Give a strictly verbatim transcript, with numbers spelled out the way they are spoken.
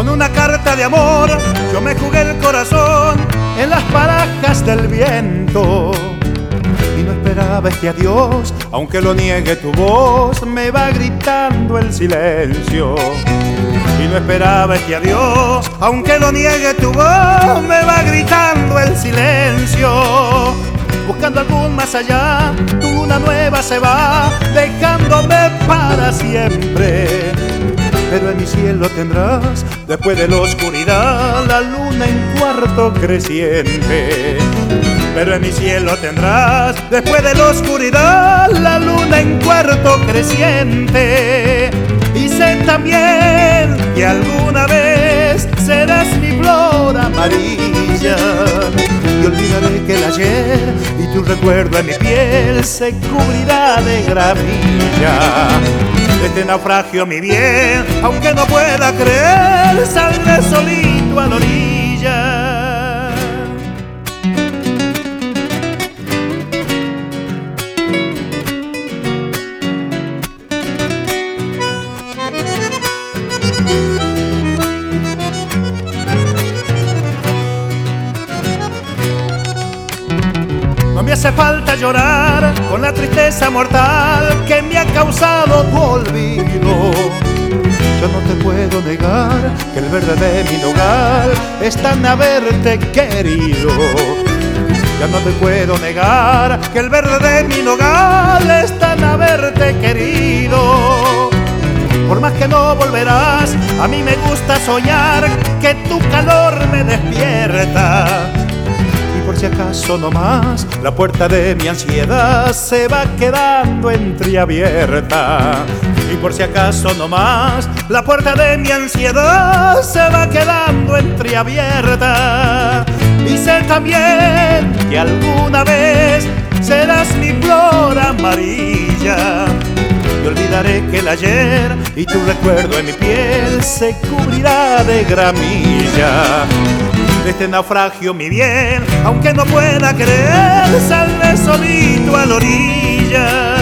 Con una carta de amor yo me jugué el corazón en las barajas del viento. Y no esperaba este adiós, aunque lo niegue tu voz, me va gritando el silencio. Y no esperaba este adiós, aunque lo niegue tu voz, me va gritando el silencio. Buscando algún más allá, tu luna nueva se va, dejándome para siempre. Pero en mi cielo tendrás, después de la oscuridad, la luna en cuarto creciente. Pero en mi cielo tendrás, después de la oscuridad, la luna en cuarto creciente. Y sé también que alguna vez serás mi flor amarilla. Y olvidaré que el ayer y tu recuerdo en mi piel se cubrirá de gravilla. De este naufragio, mi bien, aunque no pueda creer, saldré solito a la orilla. No me hace falta llorar con la tristeza mortal que me ha causado tu olvido. Yo no te puedo negar que el verde de mi nogal está en haberte querido. Ya no te puedo negar que el verde de mi nogal está en haberte querido. Por más que no volverás, a mí me gusta soñar que tu calor me despierta. Por si acaso no más, la puerta de mi ansiedad se va quedando entreabierta. Y por si acaso no más, la puerta de mi ansiedad se va quedando entreabierta. Y sé también que alguna vez serás mi flor amarilla. Y olvidaré que el ayer y tu recuerdo en mi piel se cubrirá de gramilla. De este naufragio, mi bien, aunque no pueda creer, saldré solito a la orilla.